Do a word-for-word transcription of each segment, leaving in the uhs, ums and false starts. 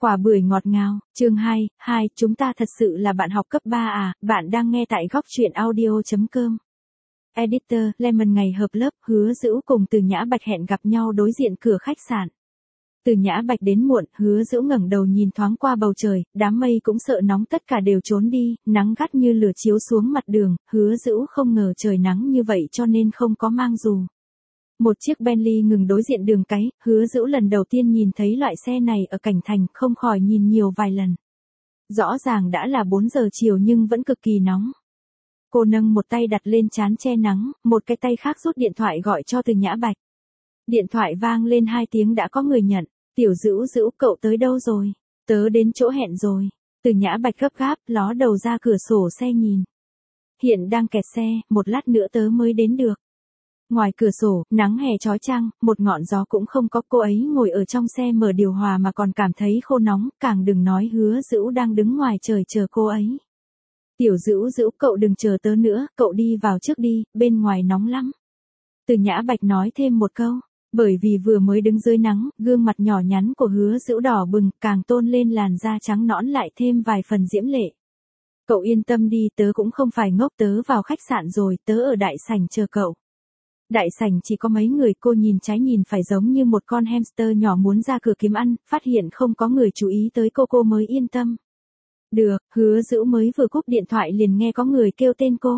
Quả bưởi ngọt ngào, chương hai, hai, chúng ta thật sự là bạn học cấp ba à, bạn đang nghe tại góc truyện audio chấm com. Editor, Lemon ngày hợp lớp, Hứa Dữu cùng Từ Nhã Bạch hẹn gặp nhau đối diện cửa khách sạn. Từ Nhã Bạch đến muộn, Hứa Dữu ngẩng đầu nhìn thoáng qua bầu trời, đám mây cũng sợ nóng tất cả đều trốn đi, nắng gắt như lửa chiếu xuống mặt đường, Hứa Dữu không ngờ trời nắng như vậy cho nên không có mang dù. Một chiếc Bentley ngừng đối diện đường cái, Hứa Dữu lần đầu tiên nhìn thấy loại xe này ở cảnh thành, không khỏi nhìn nhiều vài lần. Rõ ràng đã là bốn giờ chiều nhưng vẫn cực kỳ nóng. Cô nâng một tay đặt lên trán che nắng, một cái tay khác rút điện thoại gọi cho Từ Nhã Bạch. Điện thoại vang lên hai tiếng đã có người nhận. Tiểu Dữu Dữu, cậu tới đâu rồi? Tớ đến chỗ hẹn rồi. Từ Nhã Bạch gấp gáp, ló đầu ra cửa sổ xe nhìn. Hiện đang kẹt xe, một lát nữa tớ mới đến được. Ngoài cửa sổ, nắng hè chói chang, một ngọn gió cũng không có, cô ấy ngồi ở trong xe mở điều hòa mà còn cảm thấy khô nóng, càng đừng nói Hứa Dữu đang đứng ngoài trời chờ cô ấy. Tiểu Dữu Dữu, cậu đừng chờ tớ nữa, cậu đi vào trước đi, bên ngoài nóng lắm. Từ Nhã Bạch nói thêm một câu, bởi vì vừa mới đứng dưới nắng, gương mặt nhỏ nhắn của Hứa Dữu đỏ bừng, càng tôn lên làn da trắng nõn lại thêm vài phần diễm lệ. Cậu yên tâm đi, tớ cũng không phải ngốc, tớ vào khách sạn rồi, tớ ở đại sảnh chờ cậu. Đại sảnh chỉ có mấy người, cô nhìn trái nhìn phải giống như một con hamster nhỏ muốn ra cửa kiếm ăn, phát hiện không có người chú ý tới cô cô mới yên tâm. Được, Hứa Dữu mới vừa cúp điện thoại liền nghe có người kêu tên cô.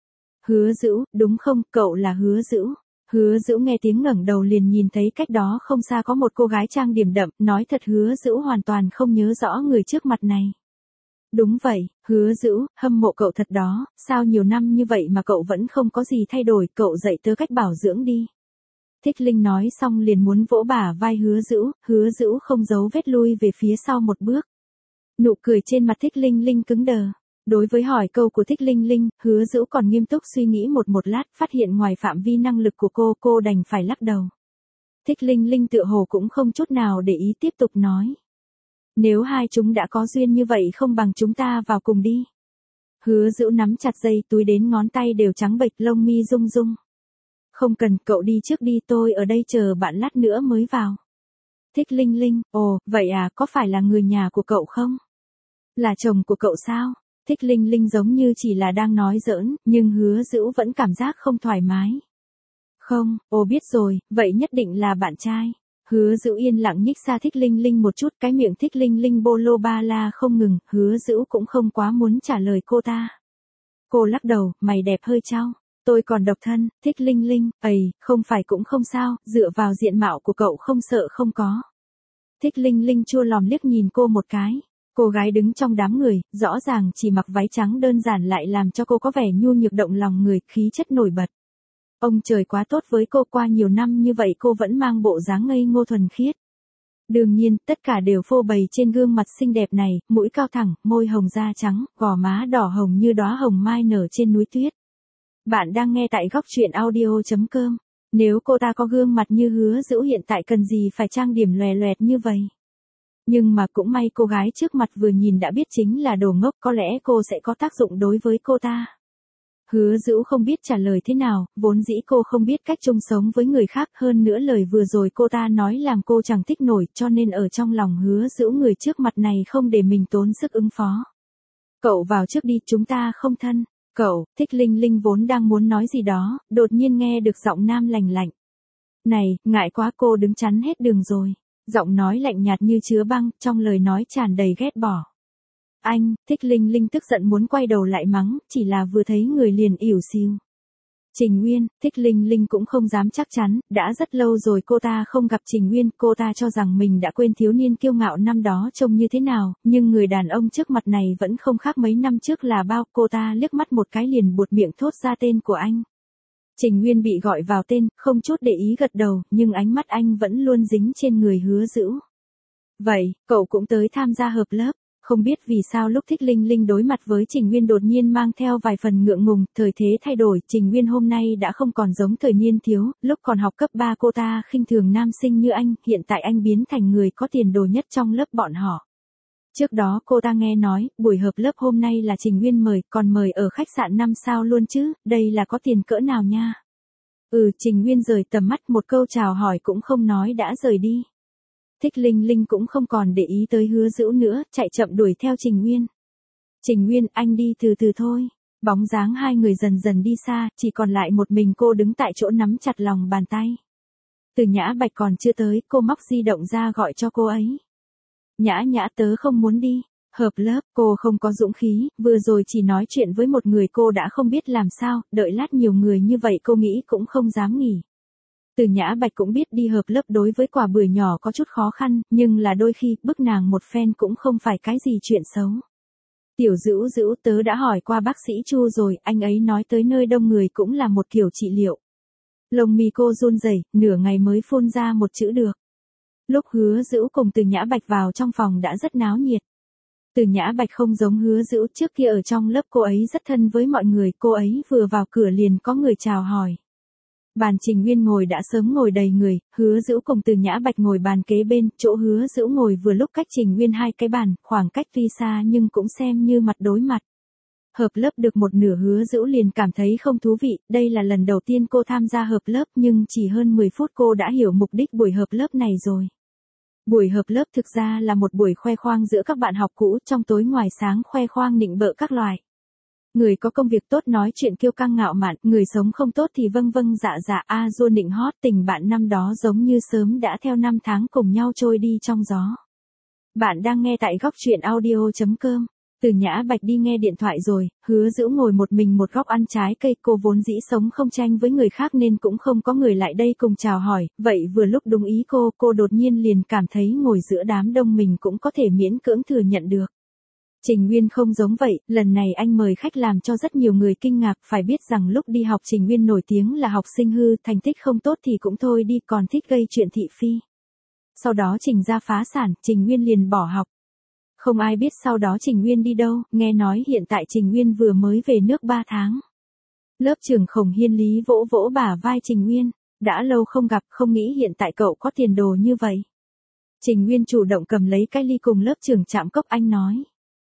Hứa Dữu, đúng không, cậu là Hứa Dữu. Hứa Dữu nghe tiếng ngẩng đầu liền nhìn thấy cách đó không xa có một cô gái trang điểm đậm, nói thật Hứa Dữu hoàn toàn không nhớ rõ người trước mặt này. Đúng vậy, Hứa Dữu, hâm mộ cậu thật đó, sao nhiều năm như vậy mà cậu vẫn không có gì thay đổi, cậu dạy tớ cách bảo dưỡng đi. Thích Linh nói xong liền muốn vỗ bả vai Hứa Dữu, Hứa Dữu không giấu vết lui về phía sau một bước. Nụ cười trên mặt Thích Linh Linh cứng đờ. Đối với hỏi câu của Thích Linh Linh, Hứa Dữu còn nghiêm túc suy nghĩ một một lát, phát hiện ngoài phạm vi năng lực của cô, cô đành phải lắc đầu. Thích Linh Linh tựa hồ cũng không chút nào để ý tiếp tục nói. Nếu hai chúng đã có duyên như vậy không bằng chúng ta vào cùng đi. Hứa Dữu nắm chặt dây túi đến ngón tay đều trắng bệch, lông mi rung rung. Không cần, cậu đi trước đi, tôi ở đây chờ bạn lát nữa mới vào. Thích Linh Linh, ồ, vậy à, có phải là người nhà của cậu không? Là chồng của cậu sao? Thích Linh Linh giống như chỉ là đang nói giỡn, nhưng Hứa Dữu vẫn cảm giác không thoải mái. Không, ồ biết rồi, vậy nhất định là bạn trai. Hứa Dữu yên lặng nhích xa Thích Linh Linh một chút, cái miệng Thích Linh Linh bô lô ba la không ngừng, Hứa Dữu cũng không quá muốn trả lời cô ta. Cô lắc đầu, mày đẹp hơi chau. Tôi còn độc thân, Thích Linh Linh, ầy, không phải cũng không sao, dựa vào diện mạo của cậu không sợ không có. Thích Linh Linh chua lòm liếc nhìn cô một cái. Cô gái đứng trong đám người, rõ ràng chỉ mặc váy trắng đơn giản lại làm cho cô có vẻ nhu nhược động lòng người, khí chất nổi bật. Ông trời quá tốt với cô, qua nhiều năm như vậy cô vẫn mang bộ dáng ngây ngô thuần khiết. Đương nhiên, tất cả đều phô bày trên gương mặt xinh đẹp này, mũi cao thẳng, môi hồng da trắng, gò má đỏ hồng như đóa hồng mai nở trên núi tuyết. Bạn đang nghe tại góc truyện audio chấm com. Nếu cô ta có gương mặt như Hứa Dữu hiện tại cần gì phải trang điểm lòe loẹt như vậy. Nhưng mà cũng may cô gái trước mặt vừa nhìn đã biết chính là đồ ngốc, có lẽ cô sẽ có tác dụng đối với cô ta. Hứa Dữu không biết trả lời thế nào, vốn dĩ cô không biết cách chung sống với người khác, hơn nữa lời vừa rồi cô ta nói làm cô chẳng thích nổi, cho nên ở trong lòng Hứa Dữu người trước mặt này không để mình tốn sức ứng phó. Cậu vào trước đi, chúng ta không thân. Cậu, Thích Linh Linh vốn đang muốn nói gì đó, đột nhiên nghe được giọng nam lành lạnh. Này, ngại quá, cô đứng chắn hết đường rồi. Giọng nói lạnh nhạt như chứa băng, trong lời nói tràn đầy ghét bỏ. Anh, Thích Linh Linh tức giận muốn quay đầu lại mắng, chỉ là vừa thấy người liền ỉu xìu. Trình Nguyên, Thích Linh Linh cũng không dám chắc chắn, đã rất lâu rồi cô ta không gặp Trình Nguyên, cô ta cho rằng mình đã quên thiếu niên kiêu ngạo năm đó trông như thế nào, nhưng người đàn ông trước mặt này vẫn không khác mấy năm trước là bao, cô ta liếc mắt một cái liền buột miệng thốt ra tên của anh. Trình Nguyên bị gọi vào tên, không chút để ý gật đầu, nhưng ánh mắt anh vẫn luôn dính trên người Hứa Dữu. Vậy, cậu cũng tới tham gia hợp lớp. Không biết vì sao lúc Thích Linh Linh đối mặt với Trình Nguyên đột nhiên mang theo vài phần ngượng ngùng, thời thế thay đổi, Trình Nguyên hôm nay đã không còn giống thời niên thiếu, lúc còn học cấp ba cô ta khinh thường nam sinh như anh, hiện tại anh biến thành người có tiền đồ nhất trong lớp bọn họ. Trước đó cô ta nghe nói, buổi hợp lớp hôm nay là Trình Nguyên mời, còn mời ở khách sạn năm sao luôn chứ, đây là có tiền cỡ nào nha. Ừ, Trình Nguyên rời tầm mắt, một câu chào hỏi cũng không nói đã rời đi. Thích Linh Linh cũng không còn để ý tới Hứa Dữu nữa, chạy chậm đuổi theo Trình Nguyên. Trình Nguyên, anh đi từ từ thôi. Bóng dáng hai người dần dần đi xa, chỉ còn lại một mình cô đứng tại chỗ nắm chặt lòng bàn tay. Từ Nhã Bạch còn chưa tới, cô móc di động ra gọi cho cô ấy. Nhã Nhã, tớ không muốn đi. Hợp lớp, cô không có dũng khí, vừa rồi chỉ nói chuyện với một người cô đã không biết làm sao, đợi lát nhiều người như vậy cô nghĩ cũng không dám nghỉ. Từ Nhã Bạch cũng biết đi hợp lớp đối với quả bưởi nhỏ có chút khó khăn, nhưng là đôi khi, bức nàng một phen cũng không phải cái gì chuyện xấu. Tiểu Dữu Dữu, tớ đã hỏi qua bác sĩ Chu rồi, anh ấy nói tới nơi đông người cũng là một kiểu trị liệu. Lông mi cô run rẩy, nửa ngày mới phun ra một chữ được. Lúc Hứa Dữu cùng Từ Nhã Bạch vào trong phòng đã rất náo nhiệt. Từ Nhã Bạch không giống Hứa Dữu, trước kia ở trong lớp cô ấy rất thân với mọi người, cô ấy vừa vào cửa liền có người chào hỏi. Bàn Trình Nguyên ngồi đã sớm ngồi đầy người, Hứa Dữu cùng Từ Nhã Bạch ngồi bàn kế bên, chỗ Hứa Dữu ngồi vừa lúc cách Trình Nguyên hai cái bàn, khoảng cách tuy xa nhưng cũng xem như mặt đối mặt. Hợp lớp được một nửa Hứa Dữu liền cảm thấy không thú vị, đây là lần đầu tiên cô tham gia hợp lớp nhưng chỉ hơn mười phút cô đã hiểu mục đích buổi hợp lớp này rồi. Buổi hợp lớp thực ra là một buổi khoe khoang giữa các bạn học cũ, trong tối ngoài sáng khoe khoang nịnh bợ các loại. Người có công việc tốt nói chuyện kiêu căng ngạo mạn, người sống không tốt thì vâng vâng dạ dạ a dua nịnh hót, tình bạn năm đó giống như sớm đã theo năm tháng cùng nhau trôi đi trong gió. Bạn đang nghe tại góc truyện audio chấm com. Từ Nhã Bạch đi nghe điện thoại rồi, Hứa Dữu ngồi một mình một góc ăn trái cây, cô vốn dĩ sống không tranh với người khác nên cũng không có người lại đây cùng chào hỏi, vậy vừa lúc đúng ý cô, cô đột nhiên liền cảm thấy ngồi giữa đám đông mình cũng có thể miễn cưỡng thừa nhận được. Trình Nguyên không giống vậy, lần này anh mời khách làm cho rất nhiều người kinh ngạc, phải biết rằng lúc đi học Trình Nguyên nổi tiếng là học sinh hư, thành tích không tốt thì cũng thôi đi, còn thích gây chuyện thị phi. Sau đó Trình gia phá sản, Trình Nguyên liền bỏ học. Không ai biết sau đó Trình Nguyên đi đâu, nghe nói hiện tại Trình Nguyên vừa mới về nước ba tháng. Lớp trưởng Khổng Hiên Lý vỗ vỗ bả vai Trình Nguyên, đã lâu không gặp, không nghĩ hiện tại cậu có tiền đồ như vậy. Trình Nguyên chủ động cầm lấy cái ly cùng lớp trưởng chạm cốc, anh nói.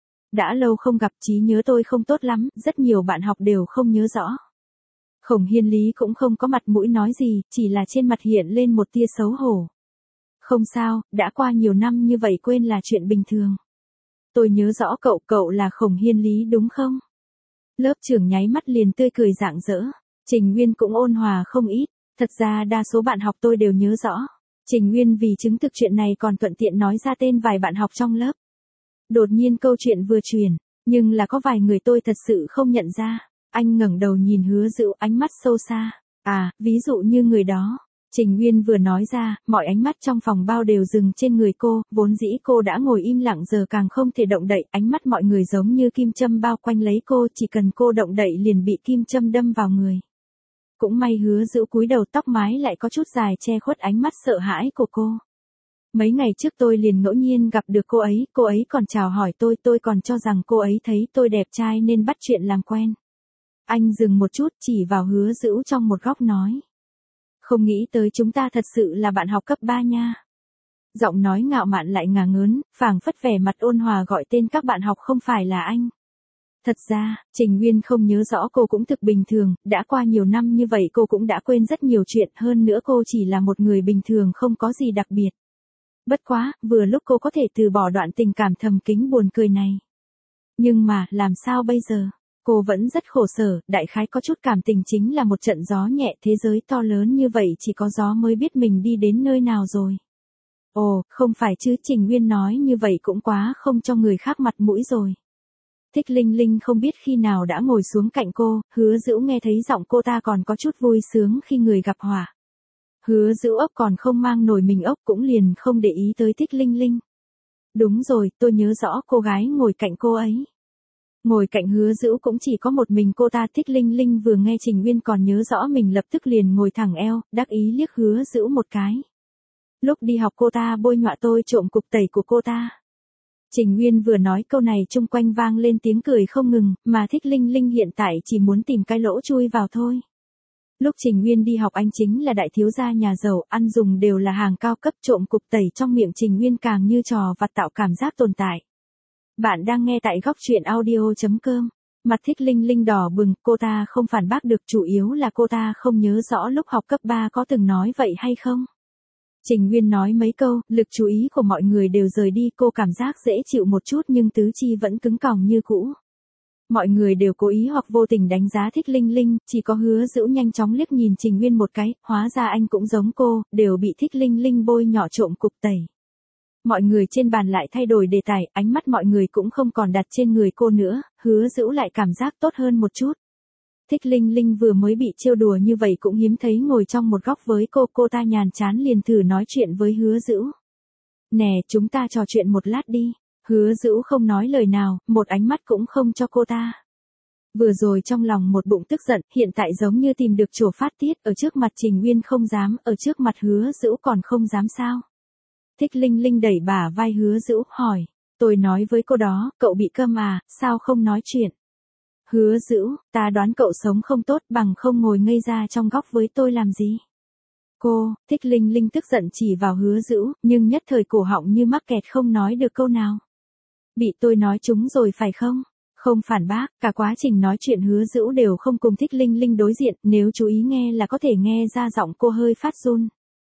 Đã lâu không gặp, trí nhớ tôi không tốt lắm, rất nhiều bạn học đều không nhớ rõ. Khổng Hiên Lý cũng không có mặt mũi nói gì, chỉ là trên mặt hiện lên một tia xấu hổ. Không sao, đã qua nhiều năm như vậy quên là chuyện bình thường. Tôi nhớ rõ cậu, cậu là Khổng Hiên Lý đúng không? Lớp trưởng nháy mắt liền tươi cười rạng rỡ. Trình Nguyên cũng ôn hòa không ít, thật ra đa số bạn học tôi đều nhớ rõ. Trình Nguyên vì chứng thực chuyện này còn thuận tiện nói ra tên vài bạn học trong lớp. Đột nhiên câu chuyện vừa truyền, nhưng là có vài người tôi thật sự không nhận ra. Anh ngẩng đầu nhìn Hứa Dữu, ánh mắt sâu xa. À, ví dụ như người đó. Trình Nguyên vừa nói ra, mọi ánh mắt trong phòng bao đều dừng trên người cô, vốn dĩ cô đã ngồi im lặng giờ càng không thể động đậy, ánh mắt mọi người giống như kim châm bao quanh lấy cô, chỉ cần cô động đậy liền bị kim châm đâm vào người. Cũng may Hứa Dữu cúi đầu, tóc mái lại có chút dài che khuất ánh mắt sợ hãi của cô. Mấy ngày trước tôi liền ngẫu nhiên gặp được cô ấy, cô ấy còn chào hỏi tôi, tôi còn cho rằng cô ấy thấy tôi đẹp trai nên bắt chuyện làm quen. Anh dừng một chút, chỉ vào Hứa Dữu trong một góc nói. Không nghĩ tới chúng ta thật sự là bạn học cấp ba nha. Giọng nói ngạo mạn lại ngả ngớn, phảng phất vẻ mặt ôn hòa gọi tên các bạn học không phải là anh. Thật ra, Trình Nguyên không nhớ rõ cô cũng thực bình thường, đã qua nhiều năm như vậy cô cũng đã quên rất nhiều chuyện, hơn nữa cô chỉ là một người bình thường không có gì đặc biệt. Bất quá, vừa lúc cô có thể từ bỏ đoạn tình cảm thầm kín buồn cười này. Nhưng mà, làm sao bây giờ? Cô vẫn rất khổ sở, đại khái có chút cảm tình chính là một trận gió nhẹ, thế giới to lớn như vậy chỉ có gió mới biết mình đi đến nơi nào rồi. Ồ, không phải chứ, Trình Nguyên nói như vậy cũng quá không cho người khác mặt mũi rồi. Thích Linh Linh không biết khi nào đã ngồi xuống cạnh cô, Hứa Dữu nghe thấy giọng cô ta còn có chút vui sướng khi người gặp họa. Hứa Dữu ốc còn không mang nổi mình ốc cũng liền không để ý tới Thích Linh Linh. Đúng rồi, tôi nhớ rõ cô gái ngồi cạnh cô ấy. Ngồi cạnh Hứa Dữu cũng chỉ có một mình cô ta. Thích Linh Linh vừa nghe Trình Nguyên còn nhớ rõ mình lập tức liền ngồi thẳng eo, đắc ý liếc Hứa Dữu một cái. Lúc đi học cô ta bôi nhọa tôi trộm cục tẩy của cô ta. Trình Nguyên vừa nói câu này chung quanh vang lên tiếng cười không ngừng, mà Thích Linh Linh hiện tại chỉ muốn tìm cái lỗ chui vào thôi. Lúc Trình Nguyên đi học anh chính là đại thiếu gia nhà giàu, ăn dùng đều là hàng cao cấp, trộm cục tẩy trong miệng Trình Nguyên càng như trò vặt tạo cảm giác tồn tại. Bạn đang nghe tại góc truyện audio chấm com. Mặt Thích Linh Linh đỏ bừng, cô ta không phản bác được, chủ yếu là cô ta không nhớ rõ lúc học cấp ba có từng nói vậy hay không. Trình Nguyên nói mấy câu, lực chú ý của mọi người đều rời đi, cô cảm giác dễ chịu một chút nhưng tứ chi vẫn cứng còng như cũ. Mọi người đều cố ý hoặc vô tình đánh giá Thích Linh Linh, chỉ có Hứa Dữu nhanh chóng liếc nhìn Trình Nguyên một cái, hóa ra anh cũng giống cô, đều bị Thích Linh Linh bôi nhỏ trộm cục tẩy. Mọi người trên bàn lại thay đổi đề tài, ánh mắt mọi người cũng không còn đặt trên người cô nữa, Hứa Dữu lại cảm giác tốt hơn một chút. Thích Linh Linh vừa mới bị trêu đùa như vậy cũng hiếm thấy ngồi trong một góc với cô, cô ta nhàn chán liền thử nói chuyện với Hứa Dữu. Nè, chúng ta trò chuyện một lát đi. Hứa Dữu không nói lời nào, một ánh mắt cũng không cho cô ta. Vừa rồi trong lòng một bụng tức giận, hiện tại giống như tìm được chỗ phát tiết, ở trước mặt Trình Nguyên không dám, ở trước mặt Hứa Dữu còn không dám sao. Thích Linh Linh đẩy bả vai Hứa Dữu, hỏi, tôi nói với cô đó, cậu bị câm à, sao không nói chuyện. Hứa Dữu, ta đoán cậu sống không tốt bằng không ngồi ngây ra trong góc với tôi làm gì. Cô, Thích Linh Linh tức giận chỉ vào Hứa Dữu, nhưng nhất thời cổ họng như mắc kẹt không nói được câu nào. Bị tôi nói trúng rồi phải không? Không phản bác, cả quá trình nói chuyện Hứa Dữu đều không cùng Thích Linh Linh đối diện, nếu chú ý nghe là có thể nghe ra giọng cô hơi phát run.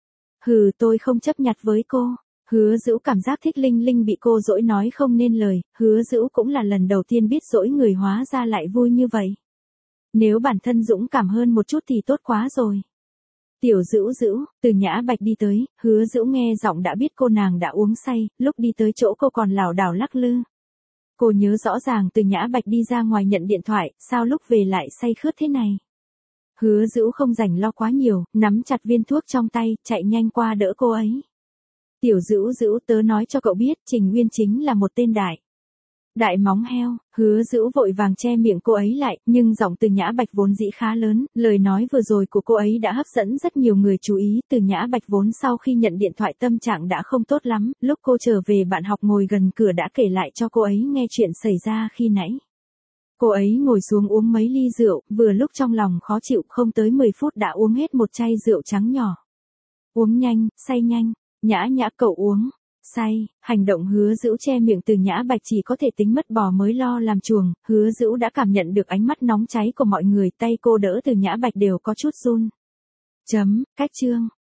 Hừ, tôi không chấp nhặt với cô. Hứa Dữu cảm giác Thích Linh Linh bị cô dỗi nói không nên lời, Hứa Dữu cũng là lần đầu tiên biết dỗi người hóa ra lại vui như vậy. Nếu bản thân dũng cảm hơn một chút thì tốt quá rồi. Tiểu Dữu Dữu, Từ Nhã Bạch đi tới, Hứa Dữu nghe giọng đã biết cô nàng đã uống say, lúc đi tới chỗ cô còn lảo đảo lắc lư. Cô nhớ rõ ràng Từ Nhã Bạch đi ra ngoài nhận điện thoại, sao lúc về lại say khướt thế này. Hứa Dữu không rảnh lo quá nhiều, nắm chặt viên thuốc trong tay, chạy nhanh qua đỡ cô ấy. Tiểu Dữu Dữu, tớ nói cho cậu biết, Trình Nguyên chính là một tên đại. Đại móng heo. Hứa Dữu vội vàng che miệng cô ấy lại, nhưng giọng Từ Nhã Bạch vốn dĩ khá lớn, lời nói vừa rồi của cô ấy đã hấp dẫn rất nhiều người chú ý. Từ Nhã Bạch vốn sau khi nhận điện thoại tâm trạng đã không tốt lắm, lúc cô trở về bạn học ngồi gần cửa đã kể lại cho cô ấy nghe chuyện xảy ra khi nãy. Cô ấy ngồi xuống uống mấy ly rượu, vừa lúc trong lòng khó chịu, không tới mười phút đã uống hết một chai rượu trắng nhỏ. Uống nhanh, say nhanh. Nhã Nhã, cậu uống say. Hành động Hứa Dữu che miệng Từ Nhã Bạch chỉ có thể tính mất bò mới lo làm chuồng. Hứa Dữu đã cảm nhận được ánh mắt nóng cháy của mọi người, tay cô đỡ Từ Nhã Bạch đều có chút run. Chấm, cách chương.